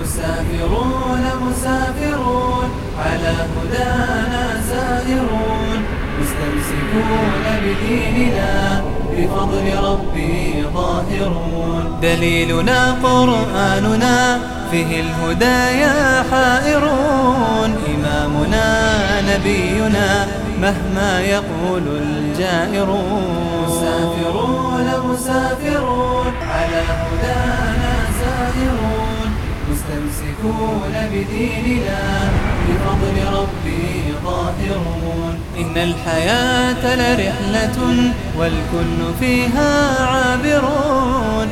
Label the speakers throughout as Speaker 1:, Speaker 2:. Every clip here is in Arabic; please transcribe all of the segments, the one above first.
Speaker 1: مسافرون مسافرون على هدانا سائرون مستمسكون بديننا بفضل ربي ظاهرون. دليلنا قرآننا فيه الهدايا حائرون. إمامنا نبينا مهما يقول الجائرون. مسافرون مسافرون على هدانا سائرون مستمسكون بديننا بفضل ربي ظاهرون. إن الحياة لرحلة والكل فيها عابرون.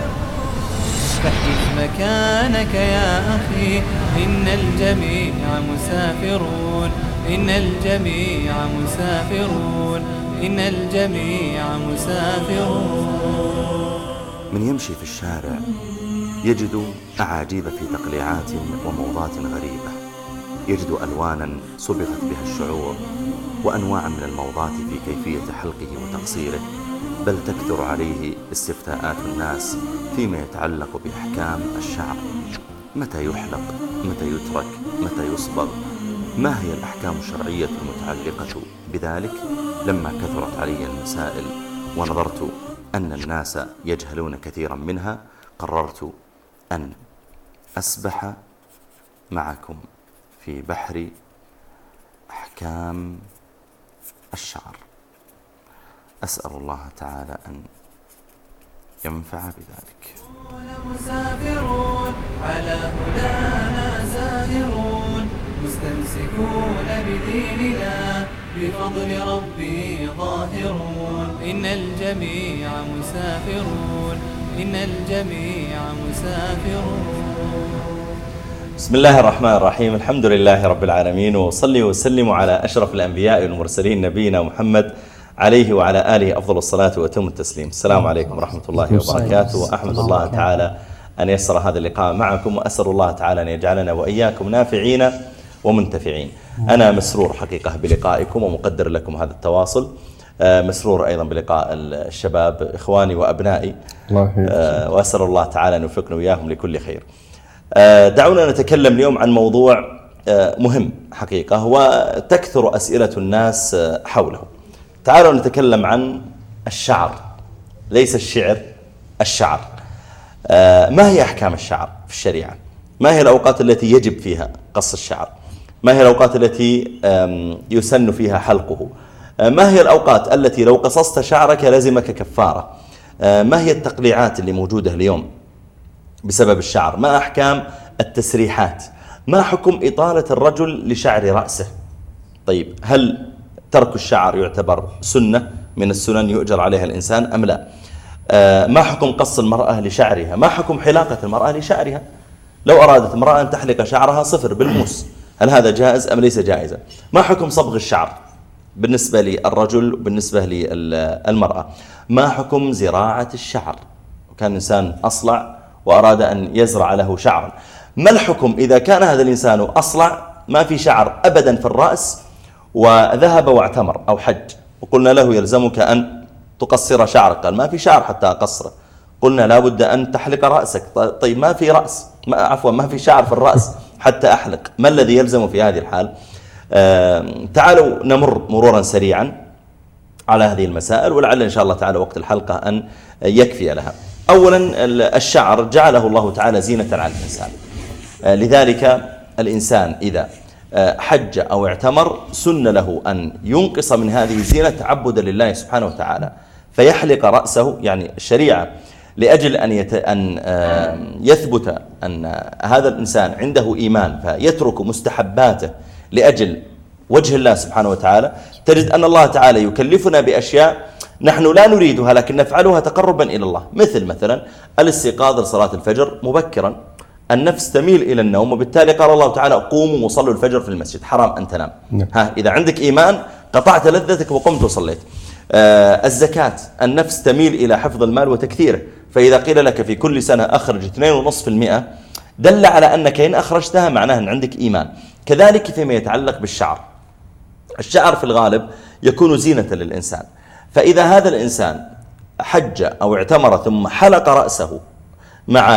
Speaker 1: فاحجز مكانك يا أخي إن الجميع مسافرون. إن الجميع مسافرون. إن الجميع مسافرون.
Speaker 2: من يمشي في الشارع يجد أعاجيب في تقليعات وموضات غريبة، يجد ألوانا صبغت بها الشعور وأنواع من الموضات في كيفية حلقه وتقصيره، بل تكثر عليه استفتاءات الناس فيما يتعلق بأحكام الشعر. متى يحلق؟ متى يترك؟ متى يصبغ؟ ما هي الأحكام الشرعية المتعلقة بذلك؟ لما كثرت علي المسائل ونظرت أن الناس يجهلون كثيرا منها، قررت أن أسبح معكم في بحر أحكام الشعر. أسأل الله تعالى أن ينفع بذلك.
Speaker 1: مسافرون على هدانا سائرون مستمسكون بديننا بفضل ربي ظاهرون. إن الجميع مسافرون. إن الجميع مسافرون.
Speaker 3: بسم الله الرحمن الرحيم. الحمد لله رب العالمين، وصلي وسلم على أشرف الأنبياء والمرسلين نبينا محمد عليه وعلى آله أفضل الصلاة وأتم التسليم. السلام عليكم ورحمة الله وبركاته. وأحمد الله تعالى أن يسر هذا اللقاء معكم، وأسأل الله تعالى أن يجعلنا وإياكم نافعين ومنتفعين. أنا مسرور حقيقة بلقائكم ومقدر لكم هذا التواصل، مسرور أيضا بلقاء الشباب إخواني وأبنائي، وأسأل الله تعالى أن يوفقنا وإياهم لكل خير. دعونا نتكلم اليوم عن موضوع مهم حقيقة، وتكثر أسئلة الناس حوله. تعالوا نتكلم عن الشعر، ليس الشعر، الشعر. ما هي أحكام الشعر في الشريعة؟ ما هي الأوقات التي يجب فيها قص الشعر؟ ما هي الأوقات التي يسن فيها حلقه؟ ما هي الأوقات التي لو قصصت شعرك لزمك كفارة؟ ما هي التقليعات اللي موجودة اليوم بسبب الشعر؟ ما أحكام التسريحات؟ ما حكم إطالة الرجل لشعر رأسه؟ طيب، هل ترك الشعر يعتبر سنة من السنن يؤجر عليها الإنسان أم لا؟ ما حكم قص المرأة لشعرها؟ ما حكم حلاقة المرأة لشعرها؟ لو أرادت امرأة أن تحلق شعرها صفر بالموس، هل هذا جائز أم ليس جائزا؟ ما حكم صبغ الشعر بالنسبة للرجل وبالنسبة للمرأة؟ ما حكم زراعة الشعر؟ وكان الإنسان أصلع وأراد أن يزرع له شعرا، ما الحكم إذا كان هذا الإنسان أصلع ما في شعر أبدا في الرأس وذهب واعتمر أو حج، وقلنا له يلزمك أن تقصر شعرك، قال ما في شعر حتى أقصره، قلنا لا بد أن تحلق رأسك، طيب ما في رأس، ما في شعر في الرأس حتى أحلق، ما الذي يلزم في هذه الحال؟ تعالوا نمر مرورا سريعا على هذه المسائل، ولعل إن شاء الله تعالى وقت الحلقة أن يكفي لها. أولا، الشعر جعله الله تعالى زينة على الإنسان، لذلك الإنسان إذا حج أو اعتمر سن له أن ينقص من هذه الزينة تعبدا لله سبحانه وتعالى، فيحلق رأسه، يعني الشريعة لأجل أن يثبت أن هذا الإنسان عنده إيمان فيترك مستحباته لأجل وجه الله سبحانه وتعالى. تجد أن الله تعالى يكلفنا بأشياء نحن لا نريدها لكن نفعلها تقربا إلى الله، مثلا الاستيقاظ لصلاة الفجر مبكرا، النفس تميل إلى النوم، وبالتالي قال الله تعالى قوموا وصلوا الفجر في المسجد، حرام أن تنام. إذا عندك إيمان قطعت لذتك وقمت وصليت. الزكاة، النفس تميل إلى حفظ المال وتكثيره، فإذا قيل لك في كل سنة أخرج 2.5% دل على أنك إن أخرجتها معناه أن عندك إيمان. كذلك فيما يتعلق بالشعر، الشعر في الغالب يكون زينة للإنسان، فإذا هذا الإنسان حج أو اعتمر ثم حلق رأسه مع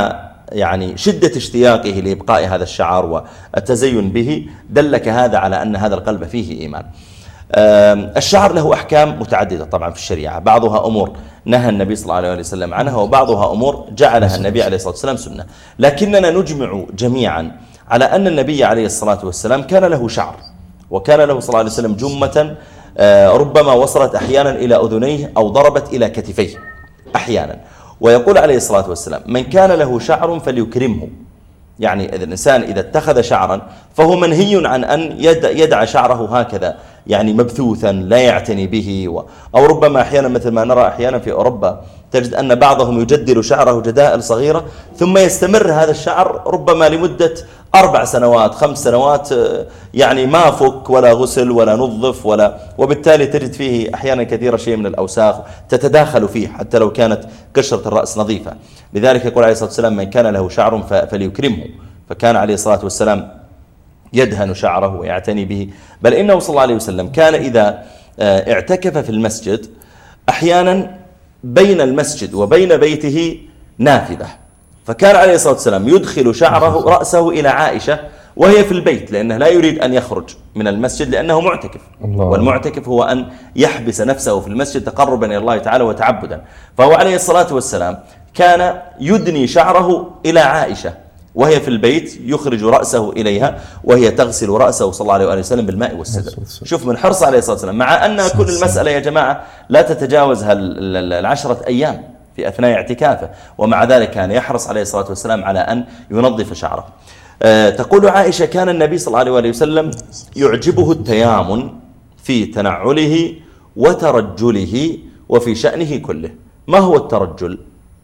Speaker 3: يعني شدة اشتياقه لإبقاء هذا الشعر والتزين به دلك هذا على أن هذا القلب فيه إيمان. الشعر له أحكام متعددة طبعا في الشريعة، بعضها أمور نهى النبي صلى الله عليه وسلم عنها، وبعضها أمور جعلها النبي عليه الصلاة والسلام سنة. لكننا نجمع جميعا على أن النبي عليه الصلاة والسلام كان له شعر، وكان له صلى الله عليه وسلم جمة ربما وصلت أحيانا إلى أذنيه أو ضربت إلى كتفيه أحيانا. ويقول عليه الصلاة والسلام: من كان له شعر فليكرمه. يعني إذا الإنسان إذا اتخذ شعرا فهو منهي عن أن يدع شعره هكذا يعني مبثوثا لا يعتني به، أو ربما أحيانا مثل ما نرى أحيانا في أوروبا تجد أن بعضهم يجدل شعره جدائل صغيرة ثم يستمر هذا الشعر ربما لمدة 4 سنوات 5 سنوات، يعني ما فك ولا غسل ولا نظف وبالتالي تجد فيه أحيانا كثيرا شيء من الأوساخ تتداخل فيه حتى لو كانت قشرة الرأس نظيفة. لذلك يقول عليه الصلاة والسلام: من كان له شعر فليكرمه. فكان عليه الصلاة والسلام يدهن شعره ويعتني به، بل إنه صلى الله عليه وسلم كان إذا اعتكف في المسجد أحيانا بين المسجد وبين بيته نافذة، فكان عليه الصلاة والسلام يدخل شعره رأسه إلى عائشة وهي في البيت، لأنه لا يريد أن يخرج من المسجد لأنه معتكف، والمعتكف هو أن يحبس نفسه في المسجد تقربا إلى الله تعالى وتعبدا. فهو عليه الصلاة والسلام كان يدني شعره إلى عائشة وهي في البيت، يخرج رأسه إليها وهي تغسل رأسه صلى الله عليه وسلم بالماء والسدر. شوف من حرص عليه الصلاة والسلام، مع أن كل المسألة يا جماعة لا تتجاوز 10 أيام في أثناء اعتكافه، ومع ذلك كان يحرص عليه الصلاة والسلام على أن ينظف شعره. تقول عائشة: كان النبي صلى الله عليه وسلم يعجبه التيامن في تنعله وترجله وفي شأنه كله. ما هو الترجل؟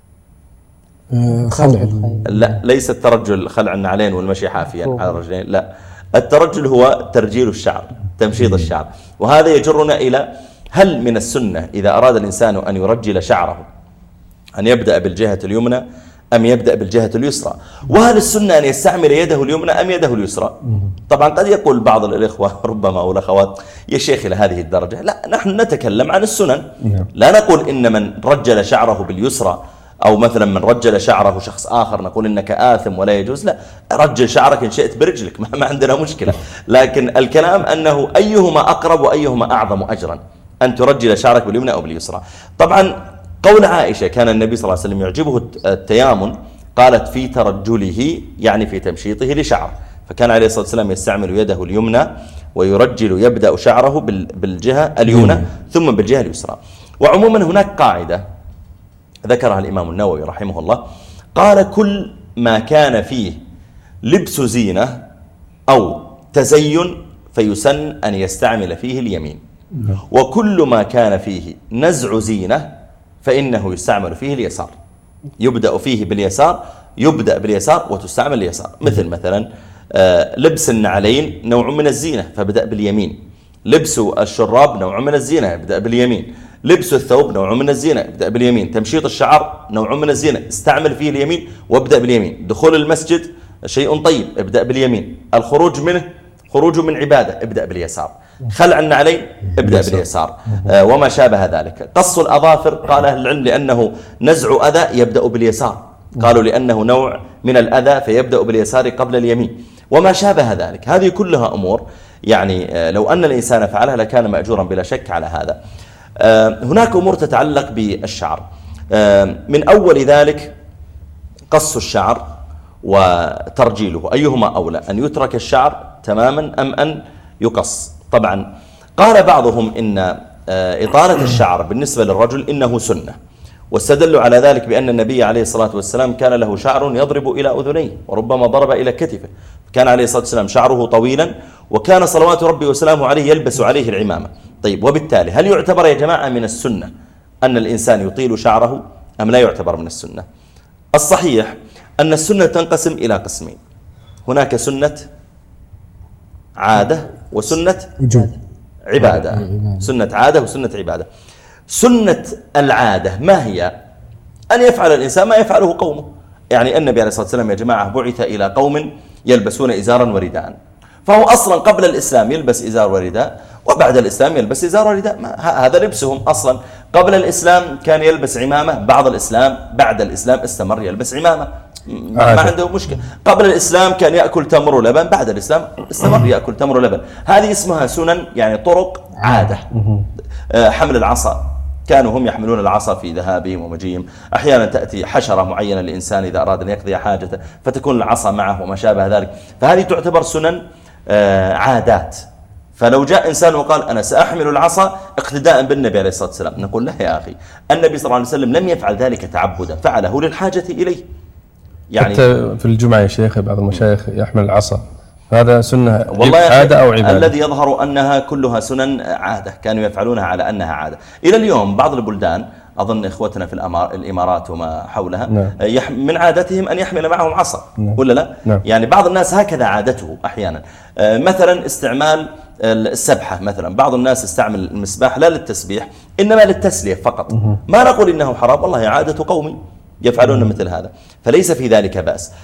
Speaker 4: خلع.
Speaker 3: لا، ليس الترجل خلع النعلين والمشي حافيا على الرجلين، لا، الترجل هو ترجيل الشعر، تمشيط الشعر. وهذا يجرنا إلى: هل من السنة إذا أراد الإنسان أن يرجل شعره أن يبدأ بالجهة اليمنى أم يبدأ بالجهة اليسرى؟ وهل السنة أن يستعمل يده اليمنى أم يده اليسرى؟ طبعا قد يقول بعض الإخوة ربما أو الأخوات: يا شيخ إلى هذه الدرجة؟ لا، نحن نتكلم عن السنن، لا نقول إن من رجل شعره باليسرى أو مثلا من رجل شعره شخص آخر نقول إنك آثم ولا يجوز. لا، رجل شعرك إن شئت برجلك، ما عندنا مشكلة، لكن الكلام أنه أيهما أقرب وأيهما أعظم أجرا، أن ترجل شعرك باليمنى أو باليسرى. طبعا قول عائشة: كان النبي صلى الله عليه وسلم يعجبه التيامن، قالت في ترجله يعني في تمشيطه لشعر، فكان عليه الصلاة والسلام يستعمل يده اليمنى ويرجل، يبدأ شعره بالجهة اليمنى ثم بالجهة اليسرى. وعموما هناك قاعدة ذكرها الإمام النووي رحمه الله، قال: كل ما كان فيه لبس زينة أو تزين فيسن أن يستعمل فيه اليمين، وكل ما كان فيه نزع زينة فإنه يستعمل فيه اليسار. يبدأ فيه باليسار، يبدأ باليسار وتستعمل اليسار. مثلا لبس النعلين نوع من الزينة فبدأ باليمين، لبس الشراب نوع من الزينة يبدأ باليمين، لبس الثوب نوع من الزينة ابدأ باليمين، تمشيط الشعر نوع من الزينة استعمل فيه اليمين وابدأ باليمين، دخول المسجد شيء طيب ابدأ باليمين، الخروج منه خروج من عبادة ابدأ باليسار، خلع النعلين ابدأ باليسار، وما شابه ذلك. قص الأظافر قال أهل العلم لأنه نزع أذى يبدأ باليسار، قالوا لأنه نوع من الأذى فيبدأ باليسار قبل اليمين، وما شابه ذلك. هذه كلها أمور يعني لو أن الإنسان فعلها لكان مأجورا بلا شك على هذا. هناك أمور تتعلق بالشعر، من أول ذلك قص الشعر وترجيله، أيهما أولى، أن يترك الشعر تماما أم أن يقص؟ طبعا قال بعضهم إن إطالة الشعر بالنسبة للرجل إنه سنة، واستدلوا على ذلك بأن النبي عليه الصلاة والسلام كان له شعر يضرب إلى أذنيه وربما ضرب إلى كتفه، كان عليه الصلاة والسلام شعره طويلا، وكان صلوات ربي وسلامه عليه يلبس عليه العمامة. طيب، وبالتالي هل يعتبر يا جماعة من السنة أن الإنسان يطيل شعره أم لا يعتبر من السنة؟ الصحيح أن السنة تنقسم إلى قسمين، هناك سنة عادة وسنة عبادة، سنة عادة وسنة عبادة. سنة العادة ما هي؟ أن يفعل الإنسان ما يفعله قومه، يعني النبي عليه الصلاة والسلام يا جماعة بعث إلى قوم يلبسون إزارا ورداء، فهو أصلا قبل الإسلام يلبس إزار ورداء، وبعد الإسلام يلبس إزار ورداء، هذا لبسهم أصلا. قبل الإسلام كان يلبس عمامة، بعد الإسلام استمر يلبس عمامة، ما عنده مشكلة. قبل الإسلام كان يأكل تمر ولبن، بعد الإسلام استمر يأكل تمر ولبن. هذه اسمها سنن، يعني طرق عادة. حمل العصا، كانوا هم يحملون العصا في ذهابهم ومجيهم. أحيانا تأتي حشرة معينة للإنسان إذا أراد أن يقضي حاجته فتكون العصا معه وما شابه ذلك، فهذه تعتبر سنن عادات. فلو جاء إنسان وقال أنا سأحمل العصا اقتداء بالنبي عليه الصلاة والسلام، نقول له يا أخي النبي صلى الله عليه وسلم لم يفعل ذلك تعبدا، فعله للحاجة إليه. يعني
Speaker 4: حتى في الجمعة يا شيخ بعض المشايخ يحمل العصا، هذا سنة
Speaker 3: والله
Speaker 4: عادة أو عبادة؟
Speaker 3: الذي يظهر أنها كلها سنن عادة، كانوا يفعلونها على أنها عادة. إلى اليوم بعض البلدان، أظن إخوتنا في الإمارات وما حولها، من عادتهم أن يحمل معهم عصا، ولا لا؟ يعني بعض الناس هكذا عادته أحيانا. مثلا استعمال السبحة مثلا، بعض الناس يستعمل المسباح لا للتسبيح إنما للتسلية فقط. ما نقول إنه حرام، والله عادة قوم يفعلون مثل هذا، فليس في ذلك بأس.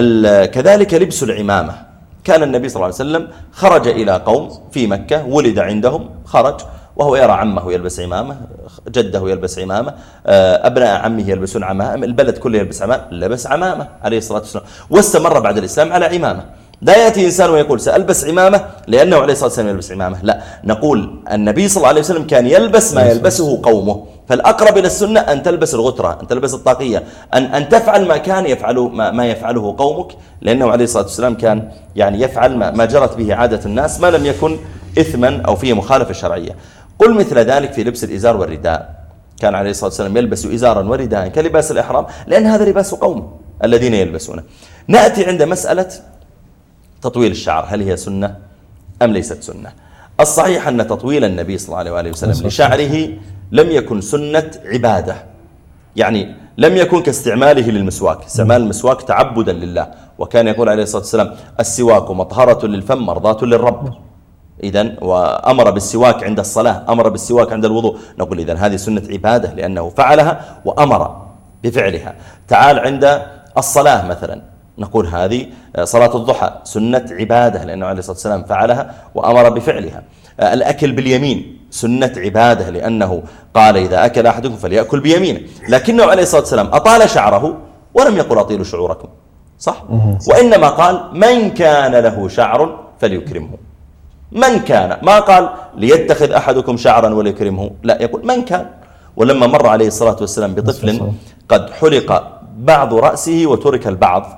Speaker 3: كذلك لبس العمامة، كان النبي صلى الله عليه وسلم خرج إلى قوم في مكة، ولد عندهم، خرج وهو يرى عمه يلبس عمامة، جده يلبس عمامة، أبناء عمه يلبسون عمامة، البلد كله يلبس عمامة، لبس عمامة عليه الصلاة والسلام، واستمر بعد الإسلام على عمامة. لا يأتي إنسان ويقول سألبس عمامة لأنه عليه الصلاة والسلام يلبس عمامة، لا، نقول النبي صلى الله عليه وسلم كان يلبس ما يلبسه قومه، فالأقرب إلى السنة أن تلبس الغترة، أن تلبس الطاقية، أن تفعل ما كان يفعله ما يفعله قومك، لأنه عليه الصلاة والسلام كان يعني يفعل ما جرت به عادة الناس، ما لم يكن إثما أو فيه مخالفة شرعية. قل مثل ذلك في لبس الإزار والرداء، كان عليه الصلاة والسلام يلبس إزارا ورداء كلباس الإحرام، لأن هذا لباس قوم الذين يلبسونه. نأتي عند مسألة تطويل الشعر، هل هي سنة أم ليست سنة؟ الصحيح أن تطويل النبي صلى الله عليه وسلم لشعره لم يكن سنة عبادة، يعني لم يكن كاستعماله للمسواك، استعمال المسواك تعبدا لله، وكان يقول عليه الصلاة والسلام السواك مطهرة للفم مرضاة للرب. إذن وأمر بالسواك عند الصلاة، أمر بالسواك عند الوضوء، نقول إذن هذه سنة عبادة لأنه فعلها وأمر بفعلها. تعال عند الصلاة مثلا، نقول هذه صلاة الضحى سنة عبادة لأنه عليه الصلاة والسلام فعلها وأمر بفعلها. الأكل باليمين سنة عبادة لأنه قال إذا أكل أحدكم فليأكل بيمينه، لكنه عليه الصلاة والسلام أطال شعره ولم يقل أطيلوا شعوركم، صح؟ وإنما قال من كان له شعر فليكرمه، من كان، ما قال ليتخذ أحدكم شعرا وليكرمه، لا، يقول من كان. ولما مر عليه الصلاة والسلام بطفل قد حلق بعض رأسه وترك البعض،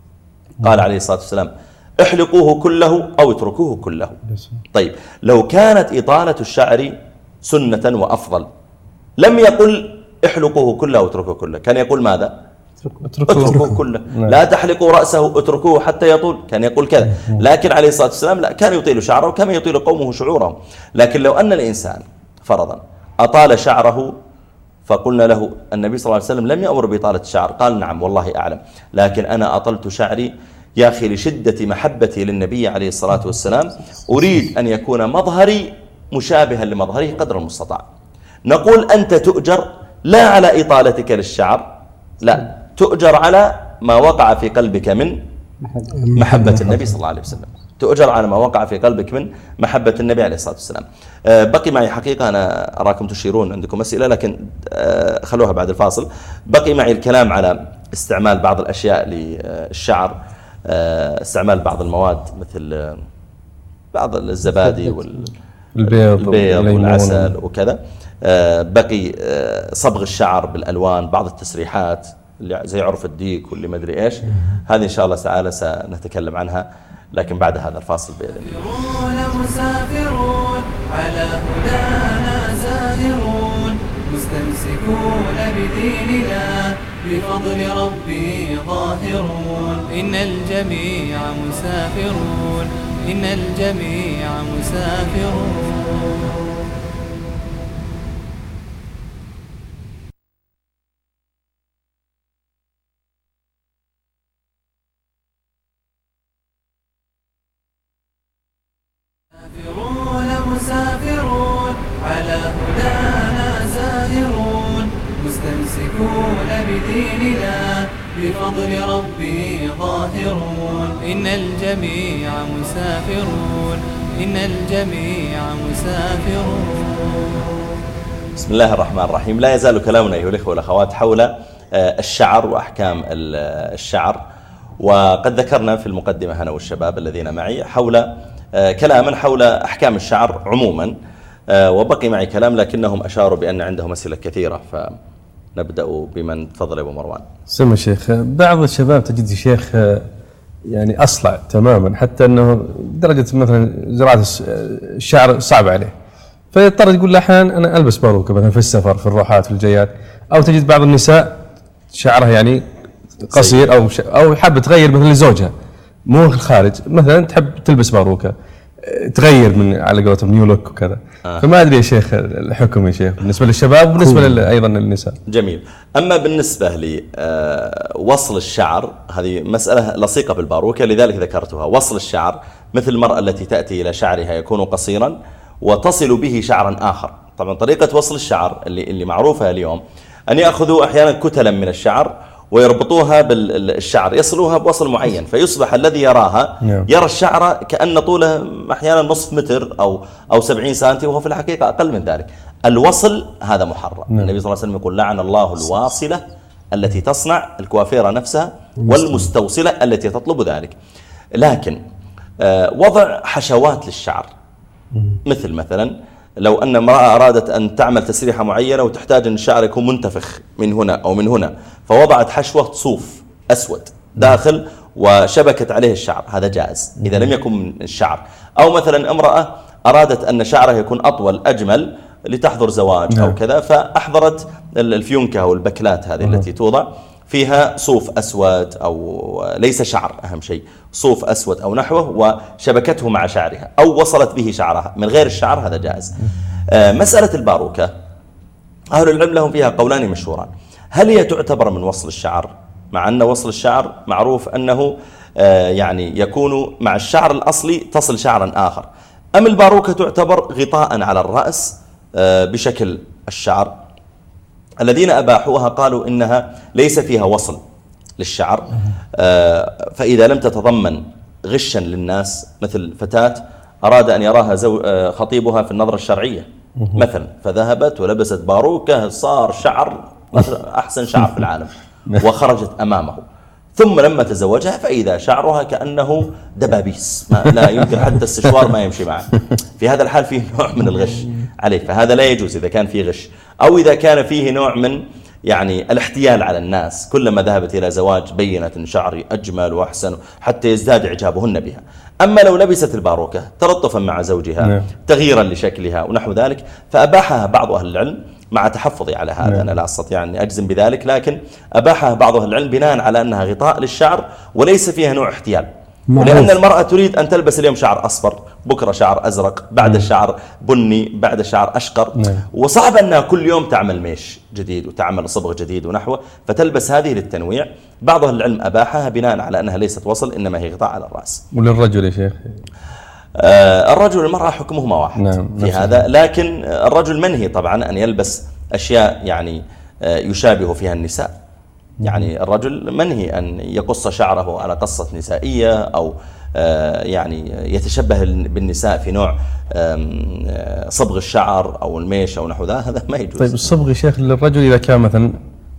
Speaker 3: قال عليه الصلاة والسلام احلقوه كله أو اتركوه كله. طيب لو كانت إطالة الشعر سنة وأفضل لم يقل احلقوه كله أو اتركوه كله، كان يقول ماذا؟ اتركوه كله. لا تحلقوا رأسه اتركوه حتى يطول، كان يقول كذا. لكن عليه الصلاة والسلام لا، كان يطيل شعره كما يطيل قومه شعورهم. لكن لو أن الإنسان فرضا أطال شعره فقلنا له النبي صلى الله عليه وسلم لم يأمر بإطالة الشعر، قال نعم والله أعلم، لكن أنا أطلت شعري يا أخي لشدة محبتي للنبي عليه الصلاة والسلام، أريد أن يكون مظهري مشابها لمظهره قدر المستطاع. نقول أنت تؤجر لا على إطالتك للشعر، لا، تؤجر على ما وقع في قلبك من محبة النبي صلى الله عليه وسلم، تؤجر على ما وقع في قلبك من محبة النبي عليه الصلاة والسلام. بقي معي حقيقة، أنا أراكم تشيرون عندكم أسئلة لكن خلوها بعد الفاصل. بقي معي الكلام على استعمال بعض الأشياء للشعر، استعمال بعض المواد مثل بعض الزبادي والبيض والعسل وكذا. بقي صبغ الشعر بالألوان، بعض التسريحات اللي زي عرف الديك واللي ما أدري إيش، هذه إن شاء الله تعالى سنتكلم عنها لكن بعد هذا الفاصل بإذن الله.
Speaker 1: مسافرون على هدانا زاهرون مستمسكون بديننا بفضل ربي ظاهرون. إن الجميع مسافرون، إن الجميع مسافرون. مسافرون على هدانا زاهرون مستمسكون بديننا بفضل ربي ظاهرون. إن الجميع مسافرون، إن الجميع مسافرون.
Speaker 3: بسم الله الرحمن الرحيم. لا يزال كلامنا أيها الأخوة والأخوات حول الشعر وأحكام الشعر، وقد ذكرنا في المقدمة أنا والشباب الذين معي حول كلاما حول أحكام الشعر عموما، وبقي معي كلام لكنهم أشاروا بأن عندهم أسئلة كثيرة، فنبدأ بمن تفضل أبو مروان.
Speaker 4: سمع شيخ، بعض الشباب تجد شيخ يعني أصلع تماما، حتى أنه درجة مثلا زراعة الشعر صعب عليه، فيضطر يقول لحان أنا ألبس باروكة مثلا في السفر في الروحات في الجيات. أو تجد بعض النساء شعرها يعني قصير أو حابة تغير مثلا لزوجها مو في الخارج، مثلا تحب تلبس باروكة تغير من على قولتهم نيو لوك وكذا. فما أدري يا شيخ الحكم يا شيخ بالنسبة للشباب وبالنسبة أيضا للنساء.
Speaker 3: جميل. أما بالنسبة لوصل الشعر هذه مسألة لصيقة بالباروكة، لذلك ذكرتها. وصل الشعر مثل المرأة التي تأتي إلى شعرها يكون قصيرا وتصل به شعرا آخر. طبعا طريقة وصل الشعر اللي معروفة اليوم أن يأخذوا أحيانا كتلا من الشعر ويربطوها بالشعر، يصلوها بوصل معين، فيصبح الذي يراها يرى الشعر كأن طوله أحيانا نصف متر أو 70 سنتي، وهو في الحقيقة أقل من ذلك. الوصل هذا محرم. النبي صلى الله عليه وسلم يقول لعن الله الواصلة التي تصنع الكوافيرة نفسها والمستوصلة التي تطلب ذلك. لكن وضع حشوات للشعر، مثلا لو أن امرأة أرادت أن تعمل تسريحة معينة وتحتاج أن الشعر يكون منتفخ من هنا أو من هنا، فوضعت حشوة صوف أسود داخل وشبكت عليه الشعر، هذا جائز إذا لم يكن من الشعر. أو مثلا امرأة أرادت أن شعرها يكون أطول أجمل لتحضر زواج أو كذا، فأحضرت الفيونكة أو البكلات هذه التي توضع فيها صوف أسود أو ليس شعر، أهم شيء صوف أسود أو نحوه، وشبكته مع شعرها أو وصلت به شعرها من غير الشعر، هذا جائز. مسألة الباروكة أهل العلم لهم فيها قولان مشهوران. هل هي تعتبر من وصل الشعر؟ مع أن وصل الشعر معروف أنه يعني يكون مع الشعر الأصلي تصل شعرا آخر، أم الباروكة تعتبر غطاء على الرأس بشكل الشعر؟ الذين أباحوها قالوا إنها ليس فيها وصل للشعر، فإذا لم تتضمن غشا للناس، مثل فتاة أراد أن يراها خطيبها في النظرة الشرعية مثلا، فذهبت ولبست باروكة صار شعر أحسن شعر في العالم وخرجت أمامه، ثم لما تزوجها فإذا شعرها كأنه دبابيس، لا يمكن حتى السشوار ما يمشي معه. في هذا الحال فيه نوع من الغش عليه، فهذا لا يجوز إذا كان فيه غش، أو إذا كان فيه نوع من يعني الاحتيال على الناس، كلما ذهبت إلى زواج بينت أن شعري أجمل وأحسن حتى يزداد إعجابهن بها. أما لو لبست الباروكة تلطفا مع زوجها تغييرا لشكلها ونحو ذلك، فأباحها بعض أهل العلم مع تحفظي على هذا، أنا لا أستطيع أن أجزم بذلك، لكن أباحها بعض أهل العلم بناء على أنها غطاء للشعر وليس فيها نوع احتيال. ولأن المرأة تريد أن تلبس اليوم شعر أصفر، بكرة شعر أزرق، بعد الشعر بني، بعد الشعر أشقر، وصعب أنها كل يوم تعمل ميش جديد وتعمل صبغ جديد ونحوه، فتلبس هذه للتنويع. بعض أهل العلم أباحها بناء على أنها ليست وصل إنما هي غطاء على الرأس.
Speaker 4: وللرجل يا شيخ؟
Speaker 3: الرجل والمرأة حكمهما واحد في هذا، لكن الرجل منهي طبعا أن يلبس أشياء يعني يشابه فيها النساء. يعني الرجل منهي أن يقص شعره على قصة نسائية أو يعني يتشبه بالنساء في نوع صبغ الشعر أو الميش أو نحو هذا ما يجوز.
Speaker 4: طيب الصبغ يا شيخ للرجل إذا كان مثلا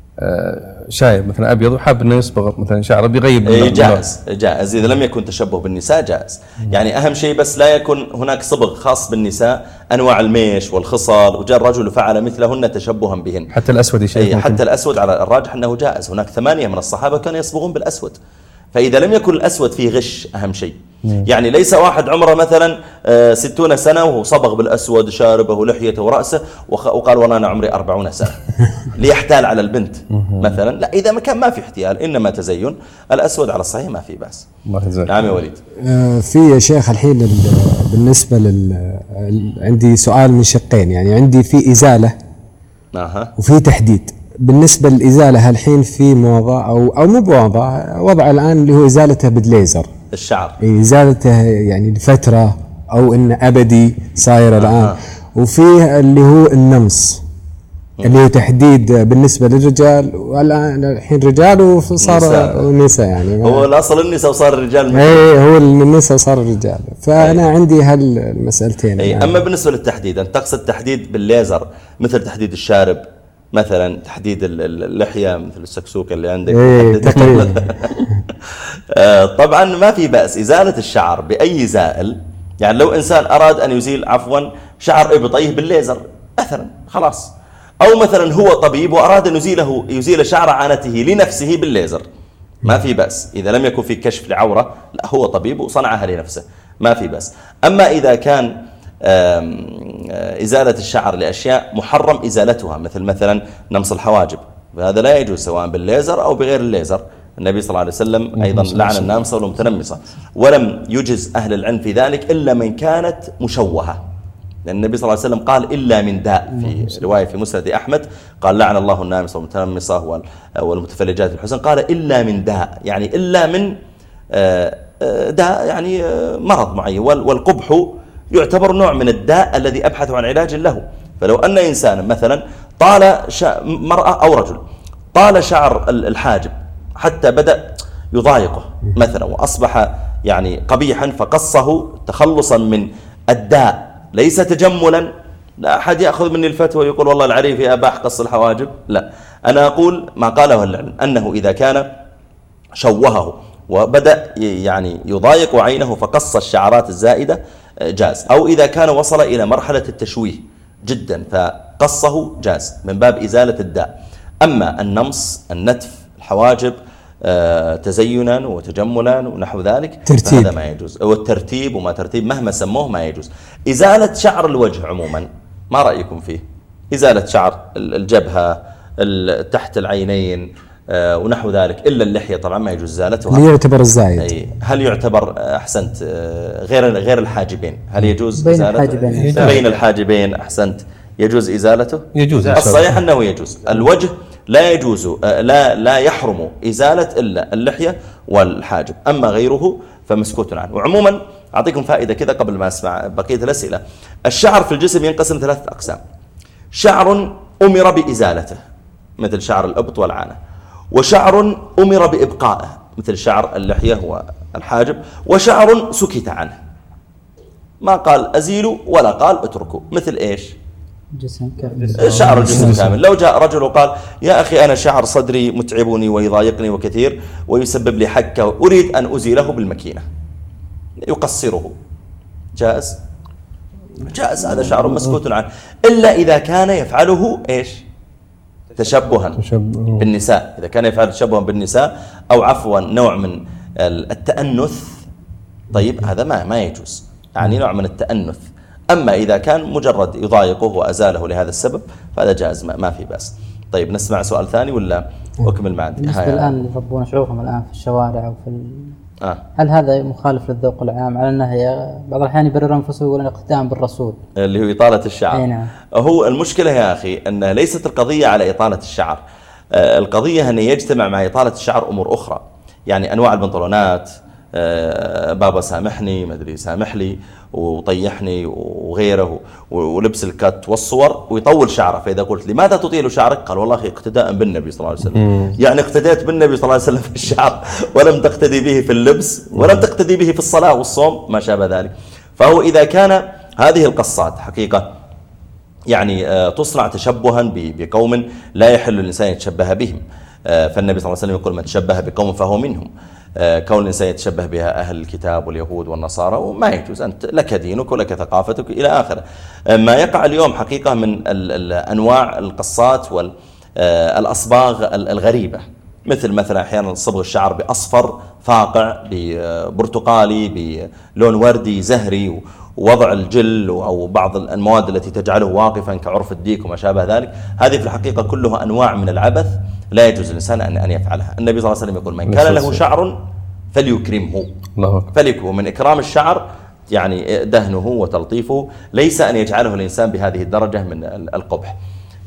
Speaker 4: شايب مثلا أبيض وحاب أنه يصبغ مثلا شعره بيغيب،
Speaker 3: جائز إذا لم يكن تشبه بالنساء جائز. يعني أهم شيء بس لا يكون هناك صبغ خاص بالنساء، أنواع الميش والخصال، وجاء الرجل فعل مثلهن تشبها بهن.
Speaker 4: حتى الأسود يا شيخ؟
Speaker 3: حتى الأسود على الراجح أنه جائز. هناك 8 من الصحابة كانوا يصبغون بالأسود، فإذا لم يكن الأسود فيه غش أهم شيء. يعني ليس واحد عمره مثلا 60 سنة وهو صبغ بالأسود شاربه ولحيته ورأسه وقال والله أنا عمري 40 سنة ليحتال على البنت مثلا. لا، إذا ما كان ما في احتيال إنما تزين، الأسود على الصحيح ما في بأس. نعم يا وليد.
Speaker 5: في يا شيخ الحين بالنسبة عندي سؤال من شقين، يعني عندي في إزالة وفي تحديد. بالنسبة للإزالة الحين في موضة أو مو بوضع، وضع الآن اللي هو إزالته بالليزر
Speaker 3: الشعر،
Speaker 5: إزالته يعني لفترة أو إن أبدي صاير الآن. وفيه اللي هو النمص، اللي هو تحديد بالنسبة للرجال، والآن الحين رجال وصار نساء يعني.
Speaker 3: هو الأصل النساء وصار الرجال.
Speaker 5: هو النساء وصار الرجال. فأنا عندي هالمسألتين.
Speaker 3: يعني. أما بالنسبة للتحديد، أنت تقصد تحديد بالليزر مثل تحديد الشارب مثلا، تحديد اللحية مثل السكسوكة اللي عندك. طبعا ما في بأس إزالة الشعر بأي زائل. يعني لو إنسان أراد أن يزيل شعر إبطيه بالليزر مثلا، خلاص. أو مثلا هو طبيب وأراد أن يزيل شعر عانته لنفسه بالليزر، ما في بأس. إذا لم يكن في كشف لعورة، لا، هو طبيب وصنعها لنفسه، ما في بأس. أما إذا كان إزالة الشعر لأشياء محرم إزالتها، مثلا نمص الحواجب، هذا لا يجوز سواء بالليزر أو بغير الليزر. النبي صلى الله عليه وسلم أيضا لعن النامصة والمتنمصة، ولم يجز أهل العلم في ذلك إلا من كانت مشوهة، لأن النبي صلى الله عليه وسلم قال إلا من داء، في رواية في مسند أحمد قال لعن الله النامصة والمتنمصة والمتفلجات الحسن، قال إلا من داء، يعني إلا من داء، يعني مرض معين. والقبح يعتبر نوع من الداء الذي أبحث عن علاج له. فلو أن إنسانا مثلا مرأة أو رجل طال شعر الحاجب حتى بدأ يضايقه مثلا وأصبح يعني قبيحا، فقصه تخلصا من الداء ليس تجملا. لا أحد يأخذ مني الفتوى ويقول والله العريفي أباح قص الحواجب، لا، أنا أقول ما قاله العلم، أنه إذا كان شوهه وبدأ يعني يضايق عينه فقص الشعرات الزائدة جاز، أو إذا كان وصل إلى مرحلة التشويه جدا فقصه جاز من باب إزالة الداء. أما النمص، النتف، الحواجب تزينا وتجملا ونحو ذلك، هذا ما يجوز. والترتيب وما ترتيب مهما سموه ما يجوز. إزالة شعر الوجه عموما ما رأيكم فيه؟ إزالة شعر الجبهة، تحت العينين ونحو ذلك، إلا اللحية طبعا ما يجوز إزالتها.
Speaker 5: هل يعتبر الزايد؟
Speaker 3: هل يعتبر أحسنت غير الحاجبين؟ هل يجوز
Speaker 6: بين
Speaker 3: إزالته؟
Speaker 6: الحاجبين.
Speaker 3: بين الحاجبين أحسنت، يجوز إزالته؟
Speaker 4: يجوز.
Speaker 3: الصحيح أنه يجوز. الوجه لا يجوز، لا يحرم إزالة إلا اللحية والحاجب، أما غيره فمسكوت عنه. وعموما أعطيكم فائدة كذا قبل ما أسمع بقية الأسئلة. الشعر في الجسم ينقسم 3 أقسام: شعر أمر بإزالته مثل شعر الإبط والعانة، وشعر أمر بإبقائه مثل شعر اللحية والحاجب، وشعر سكت عنه ما قال أزيلوا ولا قال اتركوا، مثل إيش؟
Speaker 6: جسم كامل.
Speaker 3: شعر الجسم كامل. لو جاء رجل وقال يا أخي أنا شعر صدري متعبني ويضايقني وكثير ويسبب لي حكة، أريد أن أزيله بالمكينة، يقصره، جائز؟ جائز، هذا شعر مسكوت عنه، إلا إذا كان يفعله إيش؟ تشبها بالنساء. إذا كان يفعل تشبها بالنساء أو عفوا نوع من التأنث، طيب هذا ما يجوز، يعني نوع من التأنث. أما إذا كان مجرد يضايقه وأزاله لهذا السبب فهذا جائز، ما في بأس. طيب نسمع سؤال ثاني ولا أكمل ما عندي؟
Speaker 6: بالنسبة الآن اللي يربون شعورهم الآن في الشوارع أو في هل هذا مخالف للذوق العام، على أنه بعض الأحيان يبرر أنفسه ويقولون اقتداء بالرسول
Speaker 3: اللي هو إطالة الشعر؟
Speaker 6: نعم.
Speaker 3: هو المشكلة يا أخي أن ليست القضية على إطالة الشعر، القضية أن يجتمع مع إطالة الشعر أمور أخرى، يعني أنواع البنطلونات، بابا سامحني، ما أدري سامح لي وطيحني وغيره، ولبس الكت والصور ويطول شعره. فإذا قلت لماذا تطيل شعرك؟ قال والله أخي اقتداء بالنبي صلى الله عليه وسلم. يعني اقتديت بالنبي صلى الله عليه وسلم في الشعر ولم تقتدي به في اللبس ولم تقتدي به في الصلاة والصوم ما شابه ذلك. فهو إذا كان هذه القصات حقيقة يعني تصنع تشبها بقوم لا يحل الإنسان يتشبه بهم، فالنبي صلى الله عليه وسلم يقول من تشبه بقوم فهو منهم. كون الإنسان يتشبه بها أهل الكتاب واليهود والنصارى وما يجوز، أنت لك دينك ولك ثقافتك إلى آخره. ما يقع اليوم حقيقة من أنواع القصات والأصباغ الغريبة، مثلا أحيانا صبغ الشعر بأصفر فاقع، ببرتقالي، بلون وردي زهري، ووضع الجل أو بعض المواد التي تجعله واقفا كعرف الديك وما شابه ذلك. هذه في الحقيقة كلها أنواع من العبث لا يجوز الإنسان أن يفعلها. النبي صلى الله عليه وسلم يقول من كان له شعر فليكرمه، فليكرمه. من إكرام الشعر يعني دهنه وتلطيفه، ليس أن يجعله الإنسان بهذه الدرجة من القبح.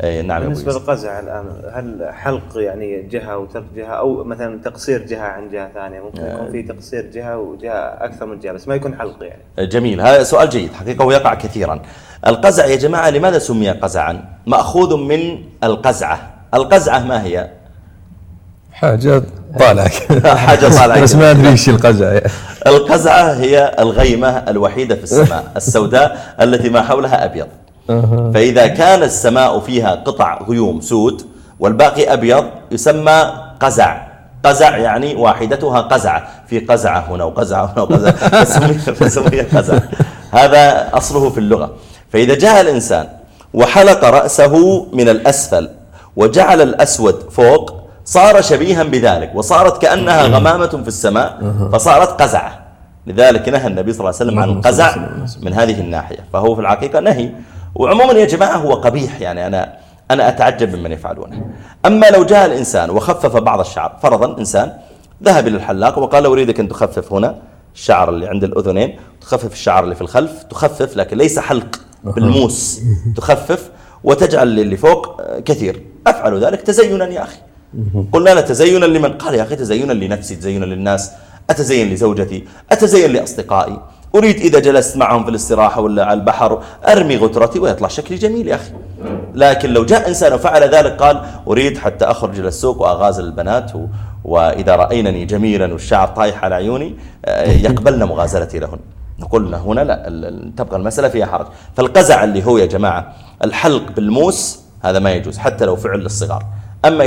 Speaker 3: نعم.
Speaker 7: بالنسبة للقزع الآن، هل حلق يعني جهة وترك جهة، أو مثلا تقصير جهة عن جهة ثانية؟ ممكن يكون في تقصير جهة وجهة أكثر من جهة بس ما يكون حلق يعني.
Speaker 3: جميل، هذا سؤال جيد حقيقة ويقع كثيرا. القزع يا جماعة لماذا سمي قزعا؟ مأخوذ من القزعة. القزعة ما هي؟
Speaker 4: حاجة طالعة
Speaker 3: حاجة طالعة
Speaker 4: بس ما أدري إيش القزعة.
Speaker 3: القزعة هي الغيمة الوحيدة في السماء السوداء التي ما حولها أبيض. فإذا كان السماء فيها قطع غيوم سود والباقي أبيض يسمى قزع. قزع يعني واحدتها قزعة، في قزعة هنا وقزعة هنا وقزعة فسميها قزع. هذا أصله في اللغة. فإذا جاء الإنسان وحلق رأسه من الأسفل وجعل الأسود فوق صار شبيها بذلك، وصارت كأنها غمامة في السماء فصارت قزعة. لذلك نهى النبي صلى الله عليه وسلم عن القزع من هذه الناحية، فهو في الحقيقة نهي. وعموما يا جماعة هو قبيح، يعني أنا أتعجب ممن يفعلونه. أما لو جاء الإنسان وخفف بعض الشعر، فرضا إنسان ذهب إلى الحلاق وقال له أريدك أن تخفف هنا الشعر اللي عند الأذنين، تخفف الشعر اللي في الخلف، تخفف لكن ليس حلق بالموس، تخفف وتجعل اللي فوق كثير. أفعل ذلك تزينا يا أخي. قلنا له تزينا لمن؟ قال يا أخي تزينا لنفسي، تزينا للناس، أتزين لزوجتي، أتزين لأصدقائي، أريد إذا جلست معهم في الاستراحة ولا على البحر أرمي غترتي ويطلع شكلي جميل يا أخي. لكن لو جاء إنسان وفعل ذلك قال أريد حتى أخرج إلى السوق وأغازل البنات وإذا رأينني جميلا والشعر طايح على عيوني يقبلن مغازلتي لهن، نقول هنا لا، تبقى المسألة فيها حرج. فالقزع اللي هو يا جماعة الحلق بالموس هذا ما يجوز حتى لو فعل للصغار. أما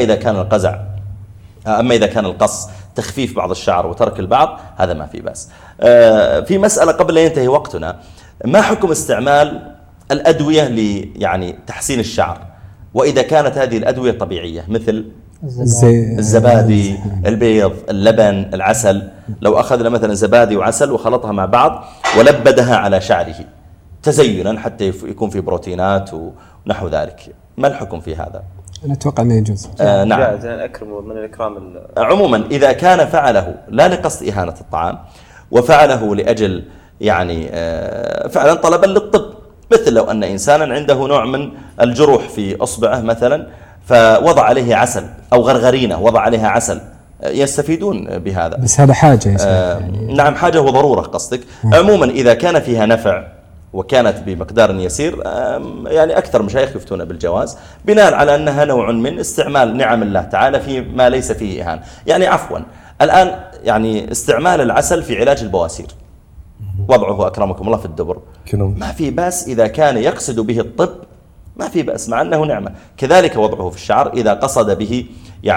Speaker 3: إذا كان القص تخفيف بعض الشعر وترك البعض هذا ما في بأس. في مسألة قبل أن ينتهي وقتنا، ما حكم استعمال الأدوية يعني تحسين الشعر، وإذا كانت هذه الأدوية طبيعية مثل الزبادي، البيض، اللبن، العسل؟ لو أخذنا مثلا زبادي وعسل وخلطها مع بعض ولبدها على شعره تزينا حتى يكون في بروتينات ونحو ذلك، ما الحكم في هذا؟
Speaker 5: أنا أتوقع أنه يجوز.
Speaker 3: نعم.
Speaker 7: أكرم من الإكرام.
Speaker 3: عموما إذا كان فعله لا لقصد إهانة الطعام وفعله لأجل يعني فعلا طلبا للطب، مثل لو أن إنسانا عنده نوع من الجروح في أصبعه مثلا فوضع عليه عسل، أو غرغرينة وضع عليها عسل، يستفيدون بهذا.
Speaker 5: بس هذا حاجة يعني.
Speaker 3: نعم حاجة وضرورة قصدك. عموما إذا كان فيها نفع وكانت بمقدار يسير يعني أكثر مشايخ يفتون بالجواز بناء على أنها نوع من استعمال نعم الله تعالى في ما ليس فيه إهانة. يعني عفوا الآن يعني استعمال العسل في علاج البواسير وضعه أكرمكم الله في الدبر ما في بأس إذا كان يقصد به الطب، ما في بأس مع أنه نعمة. كذلك وضعه في الشعر إذا قصد به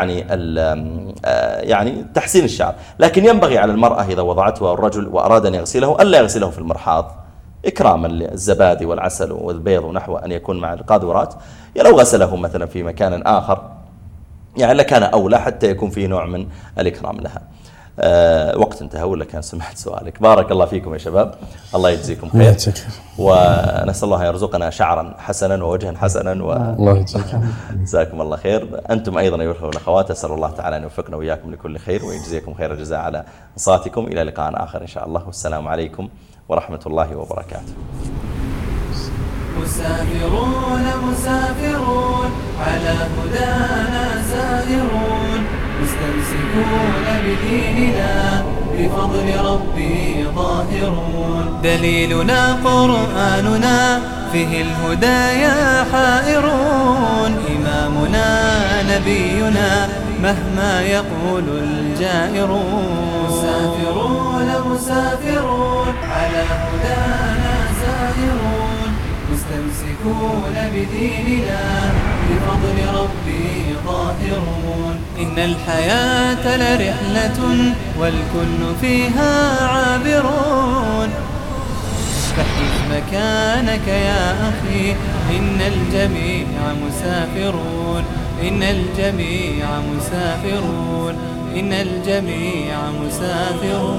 Speaker 3: يعني تحسين الشعر. لكن ينبغي على المرأة إذا وضعته الرجل وأراد أن يغسله ألا يغسله في المرحاض إكراما للزبادي والعسل والبيض ونحوه، أن يكون مع القاذورات. لو غسله مثلا في مكان آخر يعني لكان أولى حتى يكون فيه نوع من الإكرام لها. وقت انتهى ولا كان سمعت سؤالك؟ بارك الله فيكم يا شباب، الله يجزيكم خير، ونسأل الله يرزقنا شعرا حسنا ووجها حسنا
Speaker 4: الله يجزيكم.
Speaker 3: جزاكم الله خير. أنتم أيضا أيها الأخوة والأخوات أسأل الله تعالى أن يوفقنا وإياكم لكل خير ويجزيكم خير الجزاء على إنصاتكم. إلى لقاء آخر إن شاء الله، والسلام عليكم ورحمة الله وبركاته.
Speaker 1: مسافرون مسافرون على هدانا سائرون، مستمسكون بديننا بفضل ربي ظاهرون. دليلنا قرآننا فيه الهدايا حائرون، إمامنا نبينا مهما يقول الجائرون. مسافرون مسافرون على هدانا سائرون، مستمسكون بديننا بفضل ربي ظاهرون. إن الحياة لرحلة والكل فيها عابرون، فاحرص مكانك يا أخي، إن الجميع مسافرون، إن الجميع مسافرون، إن الجميع مسافرون.